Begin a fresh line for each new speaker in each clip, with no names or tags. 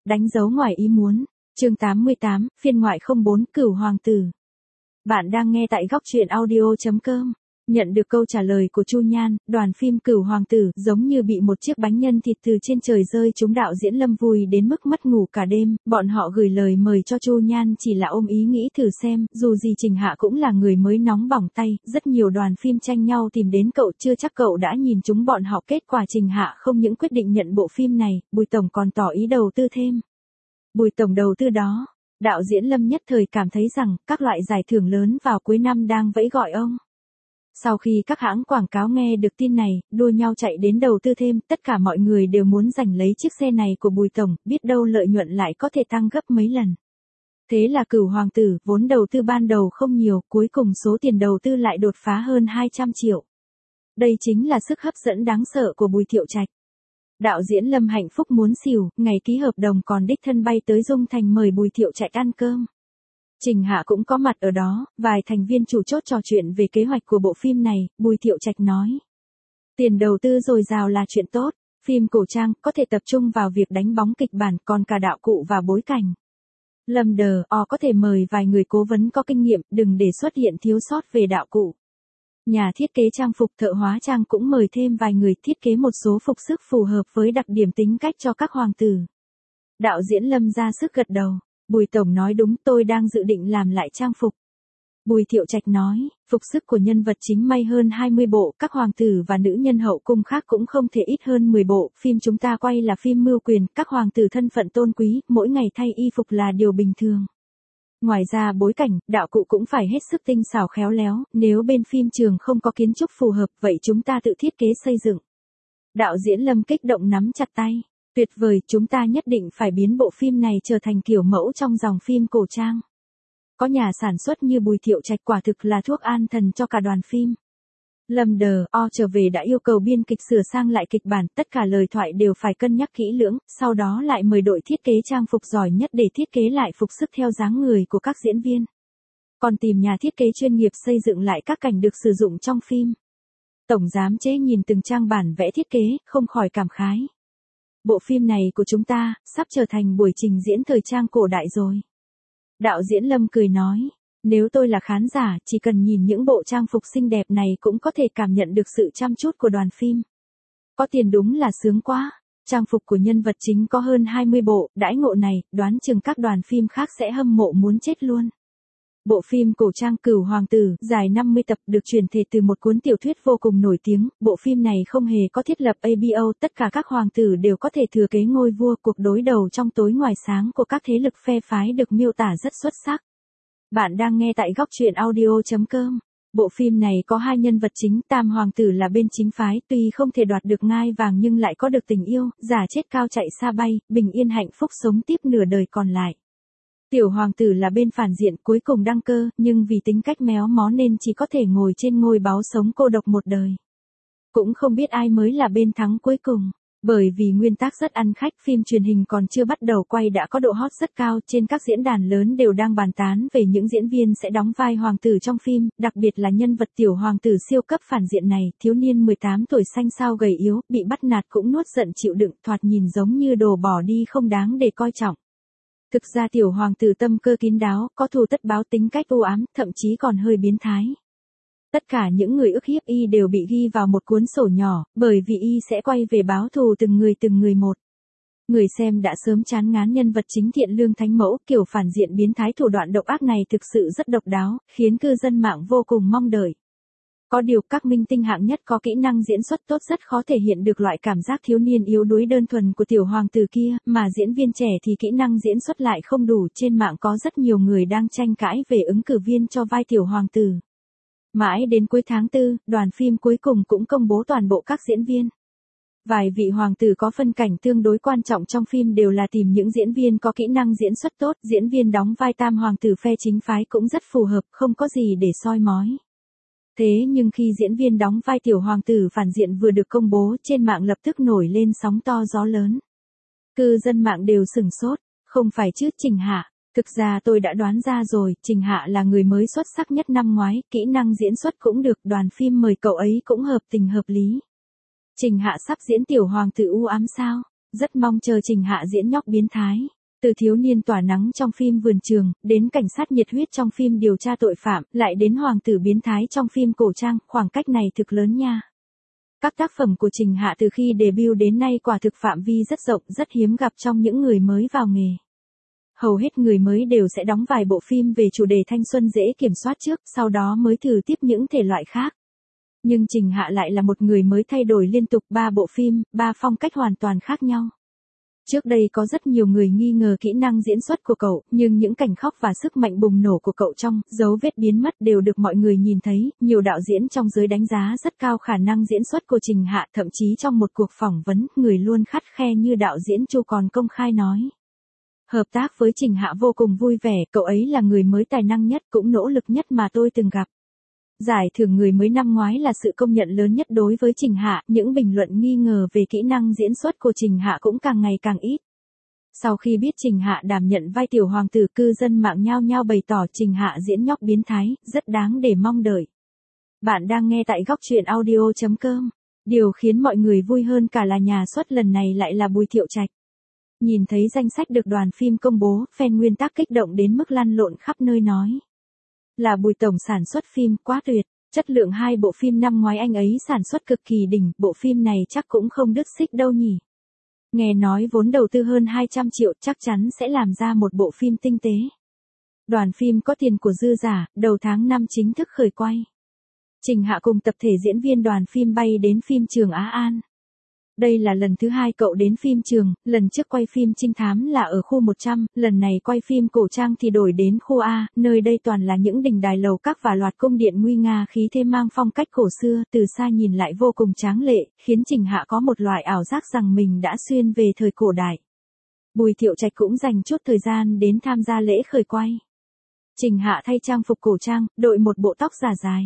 đánh dấu ngoài ý muốn. Chương 88, phiên ngoại 04, Cửu Hoàng tử. Bạn đang nghe tại góc truyện audio.com. Nhận được câu trả lời của Chu Nhan, đoàn phim Cửu Hoàng tử giống như bị một chiếc bánh nhân thịt từ trên trời rơi trúng, đạo diễn Lâm vui đến mức mất ngủ cả đêm. Bọn họ gửi lời mời cho Chu Nhan chỉ là ôm ý nghĩ thử xem, dù gì Trình Hạ cũng là người mới nóng bỏng tay, rất nhiều đoàn phim tranh nhau tìm đến cậu, chưa chắc cậu đã nhìn chúng bọn họ. Kết quả Trình Hạ không những quyết định nhận bộ phim này, Bùi tổng còn tỏ ý đầu tư thêm. Bùi tổng đầu tư đó, đạo diễn Lâm nhất thời cảm thấy rằng các loại giải thưởng lớn vào cuối năm đang vẫy gọi ông. Sau khi các hãng quảng cáo nghe được tin này, đua nhau chạy đến đầu tư thêm, tất cả mọi người đều muốn giành lấy chiếc xe này của Bùi tổng, biết đâu lợi nhuận lại có thể tăng gấp mấy lần. Thế là Cửu Hoàng tử, vốn đầu tư ban đầu không nhiều, cuối cùng số tiền đầu tư lại đột phá hơn 200 triệu. Đây chính là sức hấp dẫn đáng sợ của Bùi Thiệu Trạch. Đạo diễn Lâm hạnh phúc muốn xỉu, ngày ký hợp đồng còn đích thân bay tới Dung Thành mời Bùi Thiệu Trạch ăn cơm. Trình Hạ cũng có mặt ở đó, vài thành viên chủ chốt trò chuyện về kế hoạch của bộ phim này. Bùi Thiệu Trạch nói, tiền đầu tư dồi dào là chuyện tốt, phim cổ trang có thể tập trung vào việc đánh bóng kịch bản, còn cả đạo cụ và bối cảnh. Lâm có thể mời vài người cố vấn có kinh nghiệm, đừng để xuất hiện thiếu sót về đạo cụ. Nhà thiết kế trang phục, thợ hóa trang cũng mời thêm vài người thiết kế một số phục sức phù hợp với đặc điểm tính cách cho các hoàng tử. Đạo diễn Lâm ra sức gật đầu. Bùi tổng nói đúng, tôi đang dự định làm lại trang phục. Bùi Thiệu Trạch nói, phục sức của nhân vật chính may hơn 20 bộ, các hoàng tử và nữ nhân hậu cung khác cũng không thể ít hơn 10 bộ. Phim chúng ta quay là phim mưu quyền, các hoàng tử thân phận tôn quý, mỗi ngày thay y phục là điều bình thường. Ngoài ra bối cảnh, đạo cụ cũng phải hết sức tinh xảo khéo léo, nếu bên phim trường không có kiến trúc phù hợp, vậy chúng ta tự thiết kế xây dựng. Đạo diễn Lâm kích động nắm chặt tay. Tuyệt vời, chúng ta nhất định phải biến bộ phim này trở thành kiểu mẫu trong dòng phim cổ trang. Có nhà sản xuất như Bùi Thiệu Trạch quả thực là thuốc an thần cho cả đoàn phim. Lâm trở về đã yêu cầu biên kịch sửa sang lại kịch bản, tất cả lời thoại đều phải cân nhắc kỹ lưỡng, sau đó lại mời đội thiết kế trang phục giỏi nhất để thiết kế lại phục sức theo dáng người của các diễn viên. Còn tìm nhà thiết kế chuyên nghiệp xây dựng lại các cảnh được sử dụng trong phim. Tổng giám chế nhìn từng trang bản vẽ thiết kế, không khỏi cảm khái. Bộ phim này của chúng ta, sắp trở thành buổi trình diễn thời trang cổ đại rồi. Đạo diễn Lâm cười nói, nếu tôi là khán giả, chỉ cần nhìn những bộ trang phục xinh đẹp này cũng có thể cảm nhận được sự chăm chút của đoàn phim. Có tiền đúng là sướng quá. Trang phục của nhân vật chính có hơn 20 bộ, đãi ngộ này, đoán chừng các đoàn phim khác sẽ hâm mộ muốn chết luôn. Bộ phim cổ trang Cửu Hoàng tử, dài 50 tập, được chuyển thể từ một cuốn tiểu thuyết vô cùng nổi tiếng. Bộ phim này không hề có thiết lập ABO, tất cả các hoàng tử đều có thể thừa kế ngôi vua. Cuộc đối đầu trong tối ngoài sáng của các thế lực phe phái được miêu tả rất xuất sắc. Bạn đang nghe tại góc truyện audio.com. Bộ phim này có hai nhân vật chính, Tam Hoàng tử là bên chính phái, tuy không thể đoạt được ngai vàng nhưng lại có được tình yêu, giả chết cao chạy xa bay, bình yên hạnh phúc sống tiếp nửa đời còn lại. Tiểu Hoàng tử là bên phản diện, cuối cùng đăng cơ, nhưng vì tính cách méo mó nên chỉ có thể ngồi trên ngôi báu sống cô độc một đời. Cũng không biết ai mới là bên thắng cuối cùng. Bởi vì nguyên tác rất ăn khách, phim truyền hình còn chưa bắt đầu quay đã có độ hot rất cao, trên các diễn đàn lớn đều đang bàn tán về những diễn viên sẽ đóng vai hoàng tử trong phim, đặc biệt là nhân vật tiểu hoàng tử siêu cấp phản diện này, thiếu niên 18 tuổi xanh xao gầy yếu, bị bắt nạt cũng nuốt giận chịu đựng, thoạt nhìn giống như đồ bỏ đi không đáng để coi trọng. Thực ra tiểu hoàng tử tâm cơ kín đáo, có thù tất báo, tính cách u ám, thậm chí còn hơi biến thái. Tất cả những người ức hiếp y đều bị ghi vào một cuốn sổ nhỏ, bởi vì y sẽ quay về báo thù từng người một. Người xem đã sớm chán ngán nhân vật chính thiện lương thánh mẫu, kiểu phản diện biến thái thủ đoạn độc ác này thực sự rất độc đáo, khiến cư dân mạng vô cùng mong đợi. Có điều các minh tinh hạng nhất có kỹ năng diễn xuất tốt rất khó thể hiện được loại cảm giác thiếu niên yếu đuối đơn thuần của tiểu hoàng tử kia, mà diễn viên trẻ thì kỹ năng diễn xuất lại không đủ. Trên mạng có rất nhiều người đang tranh cãi về ứng cử viên cho vai tiểu hoàng tử. Mãi đến cuối tháng 4, đoàn phim cuối cùng cũng công bố toàn bộ các diễn viên. Vài vị hoàng tử có phân cảnh tương đối quan trọng trong phim đều là tìm những diễn viên có kỹ năng diễn xuất tốt, diễn viên đóng vai tam hoàng tử phe chính phái cũng rất phù hợp, không có gì để soi mói. Thế nhưng khi diễn viên đóng vai tiểu hoàng tử phản diện vừa được công bố, trên mạng lập tức nổi lên sóng to gió lớn. Cư dân mạng đều sửng sốt, không phải chứ Trình Hạ. Thực ra tôi đã đoán ra rồi, Trình Hạ là người mới xuất sắc nhất năm ngoái, kỹ năng diễn xuất cũng được, đoàn phim mời cậu ấy cũng hợp tình hợp lý. Trình Hạ sắp diễn tiểu hoàng tử u ám sao? Rất mong chờ Trình Hạ diễn nhóc biến thái. Từ thiếu niên tỏa nắng trong phim Vườn Trường, đến cảnh sát nhiệt huyết trong phim Điều tra tội phạm, lại đến hoàng tử biến thái trong phim Cổ Trang, khoảng cách này thực lớn nha. Các tác phẩm của Trình Hạ từ khi debut đến nay quả thực phạm vi rất rộng, rất hiếm gặp trong những người mới vào nghề. Hầu hết người mới đều sẽ đóng vài bộ phim về chủ đề thanh xuân dễ kiểm soát trước, sau đó mới thử tiếp những thể loại khác. Nhưng Trình Hạ lại là một người mới thay đổi liên tục 3 bộ phim, 3 phong cách hoàn toàn khác nhau. Trước đây có rất nhiều người nghi ngờ kỹ năng diễn xuất của cậu, nhưng những cảnh khóc và sức mạnh bùng nổ của cậu trong dấu vết biến mất đều được mọi người nhìn thấy, nhiều đạo diễn trong giới đánh giá rất cao khả năng diễn xuất của Trình Hạ, thậm chí trong một cuộc phỏng vấn, người luôn khắt khe như đạo diễn Chu còn công khai nói. Hợp tác với Trình Hạ vô cùng vui vẻ, cậu ấy là người mới tài năng nhất, cũng nỗ lực nhất mà tôi từng gặp. Giải thưởng người mới năm ngoái là sự công nhận lớn nhất đối với Trình Hạ, những bình luận nghi ngờ về kỹ năng diễn xuất của Trình Hạ cũng càng ngày càng ít. Sau khi biết Trình Hạ đảm nhận vai tiểu hoàng tử, cư dân mạng nhao nhao bày tỏ Trình Hạ diễn nhóc biến thái, rất đáng để mong đợi. Bạn đang nghe tại góc truyện audio.com. Điều khiến mọi người vui hơn cả là nhà xuất lần này lại là Bùi Thiệu Trạch. Nhìn thấy danh sách được đoàn phim công bố, fan nguyên tác kích động đến mức lăn lộn khắp nơi nói. Là Bùi tổng sản xuất phim, quá tuyệt, chất lượng 2 bộ phim năm ngoái anh ấy sản xuất cực kỳ đỉnh, bộ phim này chắc cũng không đứt xích đâu nhỉ. Nghe nói vốn đầu tư hơn 200 triệu chắc chắn sẽ làm ra một bộ phim tinh tế. Đoàn phim có tiền của dư giả, đầu tháng 5 chính thức khởi quay. Trình Hạ cùng tập thể diễn viên đoàn phim bay đến phim trường Á An. Đây là lần thứ 2 cậu đến phim trường, lần trước quay phim trinh thám là ở khu 100, lần này quay phim cổ trang thì đổi đến khu A, nơi đây toàn là những đình đài lầu các và loạt cung điện nguy nga khí thế mang phong cách cổ xưa, từ xa nhìn lại vô cùng tráng lệ, khiến Trình Hạ có một loại ảo giác rằng mình đã xuyên về thời cổ đại. Bùi Thiệu Trạch cũng dành chút thời gian đến tham gia lễ khởi quay. Trình Hạ thay trang phục cổ trang, đội một bộ tóc giả dài.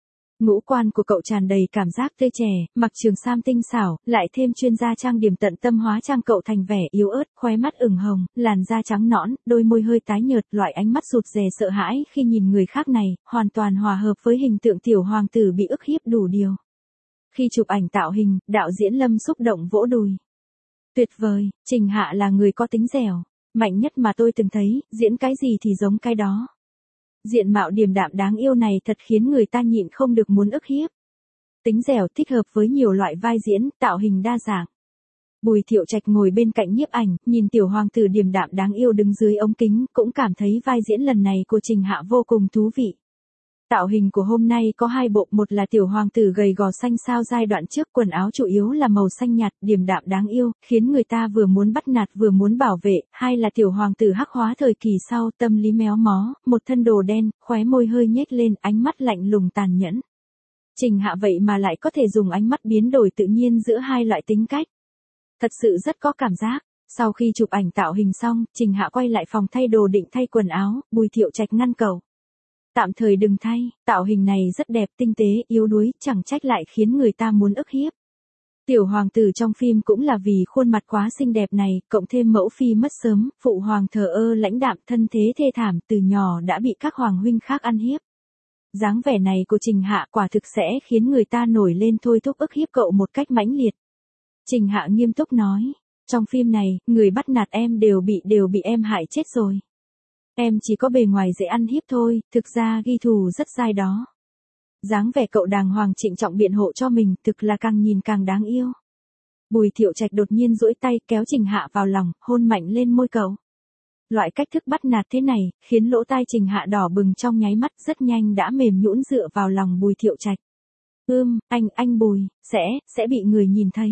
Ngũ quan của cậu tràn đầy cảm giác tươi trẻ, mặc trường sam tinh xảo, lại thêm chuyên gia trang điểm tận tâm hóa trang cậu thành vẻ yếu ớt, khóe mắt ửng hồng, làn da trắng nõn, đôi môi hơi tái nhợt, loại ánh mắt rụt rè sợ hãi khi nhìn người khác này, hoàn toàn hòa hợp với hình tượng tiểu hoàng tử bị ức hiếp đủ điều. Khi chụp ảnh tạo hình, đạo diễn Lâm xúc động vỗ đùi. Tuyệt vời, Trình Hạ là người có tính dẻo, mạnh nhất mà tôi từng thấy, diễn cái gì thì giống cái đó. Diện mạo điềm đạm đáng yêu này thật khiến người ta nhịn không được muốn ức hiếp. Tính dẻo thích hợp với nhiều loại vai diễn, tạo hình đa dạng. Bùi Thiệu Trạch ngồi bên cạnh nhiếp ảnh, nhìn tiểu hoàng tử điềm đạm đáng yêu đứng dưới ống kính, cũng cảm thấy vai diễn lần này của Trình Hạ vô cùng thú vị. Tạo hình của hôm nay có 2 bộ, một là tiểu hoàng tử gầy gò xanh xao giai đoạn trước, quần áo chủ yếu là màu xanh nhạt, điềm đạm đáng yêu, khiến người ta vừa muốn bắt nạt vừa muốn bảo vệ, hai là tiểu hoàng tử hắc hóa thời kỳ sau, tâm lý méo mó, một thân đồ đen, khóe môi hơi nhếch lên, ánh mắt lạnh lùng tàn nhẫn. Trình Hạ vậy mà lại có thể dùng ánh mắt biến đổi tự nhiên giữa hai loại tính cách. Thật sự rất có cảm giác. Sau khi chụp ảnh tạo hình xong, Trình Hạ quay lại phòng thay đồ định thay quần áo, Bùi Thiệu Trạch ngăn cậu. Tạm thời đừng thay, tạo hình này rất đẹp, tinh tế, yếu đuối, chẳng trách lại khiến người ta muốn ức hiếp. Tiểu hoàng tử trong phim cũng là vì khuôn mặt quá xinh đẹp này, cộng thêm mẫu phi mất sớm, phụ hoàng thờ ơ lãnh đạm, thân thế thê thảm, từ nhỏ đã bị các hoàng huynh khác ăn hiếp. Dáng vẻ này của Trình Hạ quả thực sẽ khiến người ta nổi lên thôi thúc ức hiếp cậu một cách mãnh liệt. Trình Hạ nghiêm túc nói, trong phim này, người bắt nạt em đều bị em hại chết rồi. Em chỉ có bề ngoài dễ ăn hiếp thôi, thực ra ghi thù rất dai đó. Dáng vẻ cậu đàng hoàng trịnh trọng biện hộ cho mình, thực là càng nhìn càng đáng yêu. Bùi Thiệu Trạch đột nhiên duỗi tay kéo Trình Hạ vào lòng, hôn mạnh lên môi cậu. Loại cách thức bắt nạt thế này, khiến lỗ tai Trình Hạ đỏ bừng trong nháy mắt, rất nhanh đã mềm nhũn dựa vào lòng Bùi Thiệu Trạch. Anh Bùi, sẽ bị người nhìn thấy.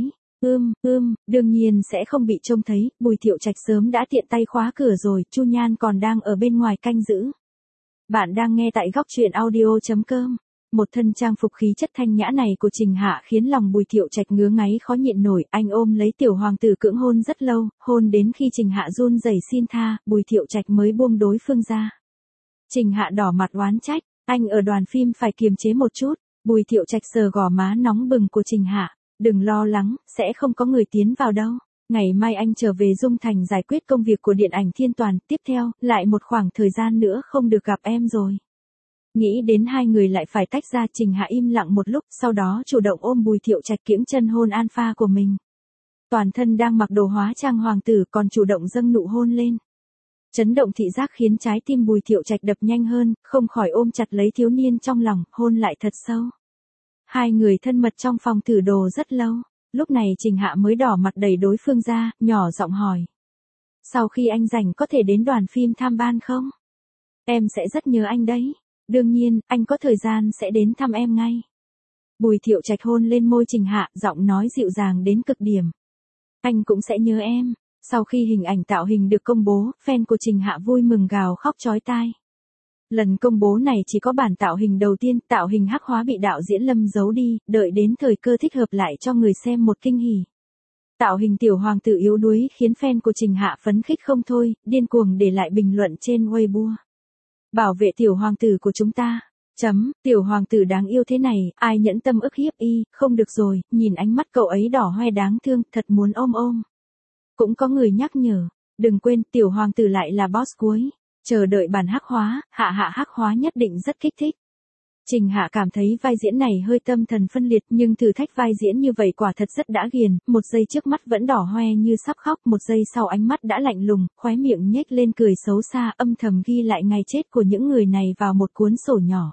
Đương nhiên sẽ không bị trông thấy, Bùi Thiệu Trạch sớm đã tiện tay khóa cửa rồi, Chu Nhan còn đang ở bên ngoài canh giữ. Bạn đang nghe tại góc truyện audio.com. Một thân trang phục khí chất thanh nhã này của Trình Hạ khiến lòng Bùi Thiệu Trạch ngứa ngáy khó nhịn nổi, anh ôm lấy tiểu hoàng tử cưỡng hôn rất lâu, hôn đến khi Trình Hạ run rẩy xin tha, Bùi Thiệu Trạch mới buông đối phương ra. Trình Hạ đỏ mặt oán trách, anh ở đoàn phim phải kiềm chế một chút, Bùi Thiệu Trạch sờ gò má nóng bừng của Trình Hạ. Đừng lo lắng, sẽ không có người tiến vào đâu. Ngày mai anh trở về Dung Thành giải quyết công việc của điện ảnh Thiên Toàn, tiếp theo, lại một khoảng thời gian nữa không được gặp em rồi. Nghĩ đến hai người lại phải tách ra, Trình Hạ im lặng một lúc, sau đó chủ động ôm Bùi Thiệu Trạch kiễng chân hôn alpha của mình. Toàn thân đang mặc đồ hóa trang hoàng tử còn chủ động dâng nụ hôn lên. Chấn động thị giác khiến trái tim Bùi Thiệu Trạch đập nhanh hơn, không khỏi ôm chặt lấy thiếu niên trong lòng, hôn lại thật sâu. Hai người thân mật trong phòng thử đồ rất lâu, lúc này Trình Hạ mới đỏ mặt đẩy đối phương ra, nhỏ giọng hỏi. Sau khi anh rảnh có thể đến đoàn phim tham ban không? Em sẽ rất nhớ anh đấy. Đương nhiên, anh có thời gian sẽ đến thăm em ngay. Bùi Thiệu Trạch hôn lên môi Trình Hạ, giọng nói dịu dàng đến cực điểm. Anh cũng sẽ nhớ em. Sau khi hình ảnh tạo hình được công bố, fan của Trình Hạ vui mừng gào khóc chói tai. Lần công bố này chỉ có bản tạo hình đầu tiên, tạo hình hắc hóa bị đạo diễn Lâm giấu đi, đợi đến thời cơ thích hợp lại cho người xem một kinh hỉ. Tạo hình tiểu hoàng tử yếu đuối khiến fan của Trình Hạ phấn khích không thôi, điên cuồng để lại bình luận trên Weibo. Bảo vệ tiểu hoàng tử của chúng ta. Tiểu hoàng tử đáng yêu thế này, ai nhẫn tâm ức hiếp y, không được rồi, nhìn ánh mắt cậu ấy đỏ hoe đáng thương, thật muốn ôm ôm. Cũng có người nhắc nhở, đừng quên tiểu hoàng tử lại là boss cuối, chờ đợi bản hắc hóa, hạ hắc hóa nhất định rất kích thích. Trình Hạ cảm thấy vai diễn này hơi tâm thần phân liệt nhưng thử thách vai diễn như vậy quả thật rất đã ghiền, một giây trước mắt vẫn đỏ hoe như sắp khóc, một giây sau ánh mắt đã lạnh lùng, khóe miệng nhếch lên cười xấu xa âm thầm ghi lại ngày chết của những người này vào một cuốn sổ nhỏ.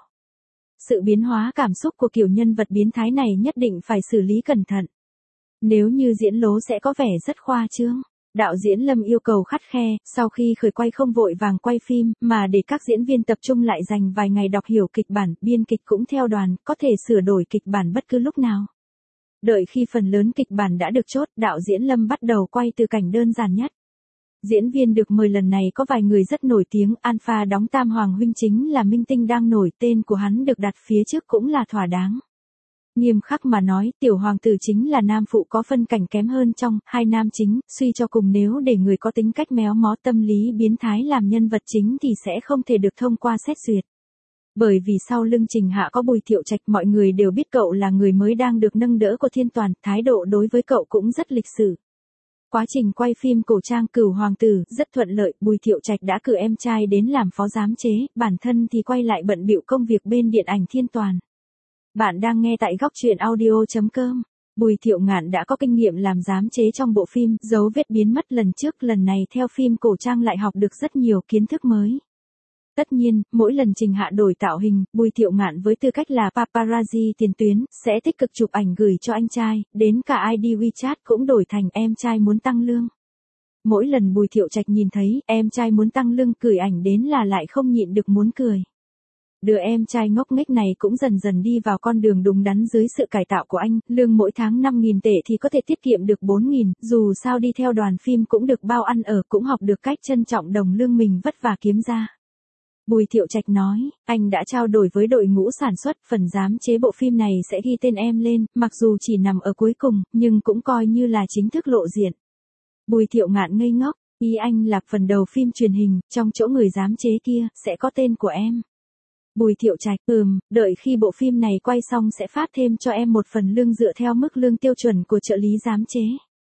Sự biến hóa cảm xúc của kiểu nhân vật biến thái này nhất định phải xử lý cẩn thận. Nếu như diễn lố sẽ có vẻ rất khoa trương. Đạo diễn Lâm yêu cầu khắt khe, sau khi khởi quay không vội vàng quay phim, mà để các diễn viên tập trung lại dành vài ngày đọc hiểu kịch bản, biên kịch cũng theo đoàn, có thể sửa đổi kịch bản bất cứ lúc nào. Đợi khi phần lớn kịch bản đã được chốt, đạo diễn Lâm bắt đầu quay từ cảnh đơn giản nhất. Diễn viên được mời lần này có vài người rất nổi tiếng, Alpha đóng Tam Hoàng huynh chính là minh tinh đang nổi, tên của hắn được đặt phía trước cũng là thỏa đáng. Nghiêm khắc mà nói, tiểu hoàng tử chính là nam phụ có phân cảnh kém hơn trong hai nam chính, suy cho cùng nếu để người có tính cách méo mó tâm lý biến thái làm nhân vật chính thì sẽ không thể được thông qua xét duyệt. Bởi vì sau lưng Trình Hạ có Bùi Thiệu Trạch, mọi người đều biết cậu là người mới đang được nâng đỡ của Thiên Toàn, thái độ đối với cậu cũng rất lịch sự. Quá trình quay phim cổ trang Cửu Hoàng Tử rất thuận lợi, Bùi Thiệu Trạch đã cử em trai đến làm phó giám chế, bản thân thì quay lại bận bịu công việc bên điện ảnh Thiên Toàn. Bạn đang nghe tại góc truyện audio.com. Bùi Thiệu Ngạn đã có kinh nghiệm làm giám chế trong bộ phim Dấu vết biến mất lần trước, lần này theo phim cổ trang lại học được rất nhiều kiến thức mới. Tất nhiên, mỗi lần Trình Hạ đổi tạo hình, Bùi Thiệu Ngạn với tư cách là paparazzi tiền tuyến, sẽ tích cực chụp ảnh gửi cho anh trai, đến cả ID WeChat cũng đổi thành em trai muốn tăng lương. Mỗi lần Bùi Thiệu Trạch nhìn thấy em trai muốn tăng lương gửi ảnh đến là lại không nhịn được muốn cười. Đứa em trai ngốc nghếch này cũng dần dần đi vào con đường đúng đắn dưới sự cải tạo của anh, lương mỗi tháng 5.000 tệ thì có thể tiết kiệm được 4.000, dù sao đi theo đoàn phim cũng được bao ăn ở, cũng học được cách trân trọng đồng lương mình vất vả kiếm ra. Bùi Thiệu Trạch nói, anh đã trao đổi với đội ngũ sản xuất, phần giám chế bộ phim này sẽ ghi tên em lên, mặc dù chỉ nằm ở cuối cùng, nhưng cũng coi như là chính thức lộ diện. Bùi Thiệu Ngạn ngây ngốc, ý anh là phần đầu phim truyền hình, trong chỗ người giám chế kia, sẽ có tên của em. Bùi Thiệu Trạch, đợi khi bộ phim này quay xong sẽ phát thêm cho em một phần lương dựa theo mức lương tiêu chuẩn của trợ lý giám chế.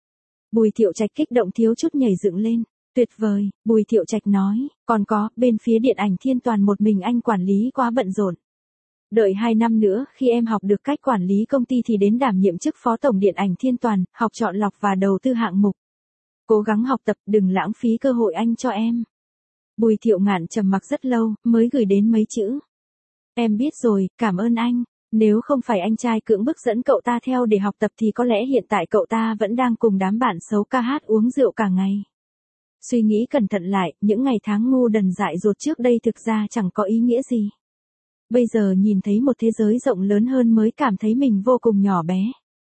Bùi Thiệu Trạch kích động thiếu chút nhảy dựng lên. Tuyệt vời, Bùi Thiệu Trạch nói, còn có, bên phía điện ảnh Thiên Toàn một mình anh quản lý quá bận rộn. Đợi 2 năm nữa, khi em học được cách quản lý công ty thì đến đảm nhiệm chức phó tổng điện ảnh Thiên Toàn, học chọn lọc và đầu tư hạng mục. Cố gắng học tập, đừng lãng phí cơ hội anh cho em. Bùi Thiệu Ngạn trầm mặc rất lâu, mới gửi đến mấy chữ. Em biết rồi, cảm ơn anh. Nếu không phải anh trai cưỡng bức dẫn cậu ta theo để học tập thì có lẽ hiện tại cậu ta vẫn đang cùng đám bạn xấu ca hát uống rượu cả ngày. Suy nghĩ cẩn thận lại, những ngày tháng ngu đần dại dột trước đây thực ra chẳng có ý nghĩa gì. Bây giờ nhìn thấy một thế giới rộng lớn hơn mới cảm thấy mình vô cùng nhỏ bé.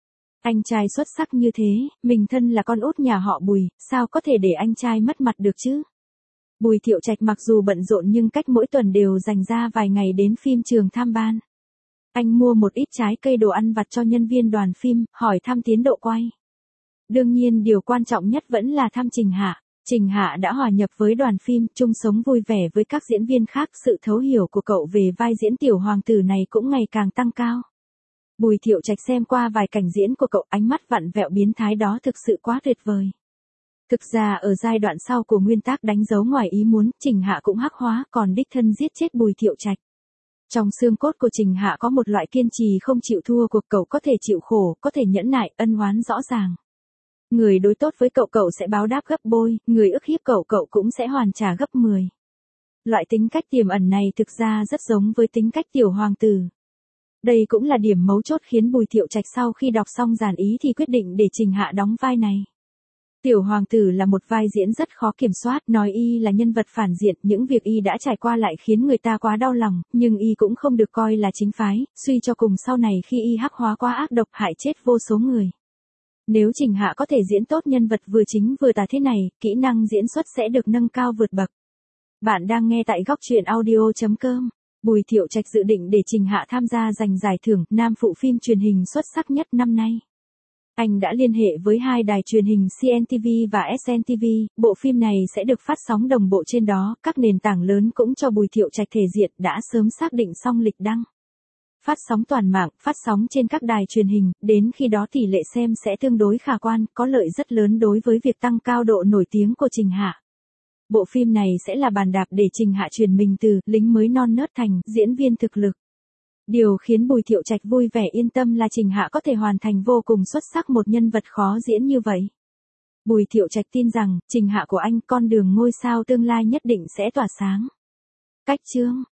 Anh trai xuất sắc như thế, mình thân là con út nhà họ Bùi, sao có thể để anh trai mất mặt được chứ? Bùi Thiệu Trạch mặc dù bận rộn nhưng cách mỗi tuần đều dành ra vài ngày đến phim trường tham ban. Anh mua một ít trái cây đồ ăn vặt cho nhân viên đoàn phim, hỏi thăm tiến độ quay. Đương nhiên điều quan trọng nhất vẫn là thăm Trình Hạ. Trình Hạ đã hòa nhập với đoàn phim, chung sống vui vẻ với các diễn viên khác, sự thấu hiểu của cậu về vai diễn tiểu hoàng tử này cũng ngày càng tăng cao. Bùi Thiệu Trạch xem qua vài cảnh diễn của cậu, ánh mắt vặn vẹo biến thái đó thực sự quá tuyệt vời. Thực ra ở giai đoạn sau của nguyên tác đánh dấu ngoài ý muốn, Trình Hạ cũng hắc hóa, còn đích thân giết chết Bùi Thiệu Trạch. Trong xương cốt của Trình Hạ có một loại kiên trì không chịu thua của cậu, có thể chịu khổ, có thể nhẫn nại, ân oán rõ ràng. Người đối tốt với cậu cậu sẽ báo đáp gấp bội, người ức hiếp cậu cậu cũng sẽ hoàn trả gấp 10. Loại tính cách tiềm ẩn này thực ra rất giống với tính cách tiểu hoàng tử. Đây cũng là điểm mấu chốt khiến Bùi Thiệu Trạch sau khi đọc xong dàn ý thì quyết định để Trình Hạ đóng vai này. Tiểu hoàng tử là một vai diễn rất khó kiểm soát, nói y là nhân vật phản diện, những việc y đã trải qua lại khiến người ta quá đau lòng, nhưng y cũng không được coi là chính phái, suy cho cùng sau này khi y hắc hóa quá ác độc hại chết vô số người. Nếu Trình Hạ có thể diễn tốt nhân vật vừa chính vừa tà thế này, kỹ năng diễn xuất sẽ được nâng cao vượt bậc. Bạn đang nghe tại góc truyện audio.com. Bùi Thiệu Trạch dự định để Trình Hạ tham gia giành giải thưởng nam phụ phim truyền hình xuất sắc nhất năm nay. Anh đã liên hệ với hai đài truyền hình CNTV và SNTV, bộ phim này sẽ được phát sóng đồng bộ trên đó, các nền tảng lớn cũng cho Bùi Thiệu Trạch thể diện đã sớm xác định xong lịch đăng. Phát sóng toàn mạng, phát sóng trên các đài truyền hình, đến khi đó tỷ lệ xem sẽ tương đối khả quan, có lợi rất lớn đối với việc tăng cao độ nổi tiếng của Trình Hạ. Bộ phim này sẽ là bàn đạp để Trình Hạ chuyển mình từ lính mới non nớt thành diễn viên thực lực. Điều khiến Bùi Thiệu Trạch vui vẻ yên tâm là Trình Hạ có thể hoàn thành vô cùng xuất sắc một nhân vật khó diễn như vậy. Bùi Thiệu Trạch tin rằng, Trình Hạ của anh con đường ngôi sao tương lai nhất định sẽ tỏa sáng. Cách chương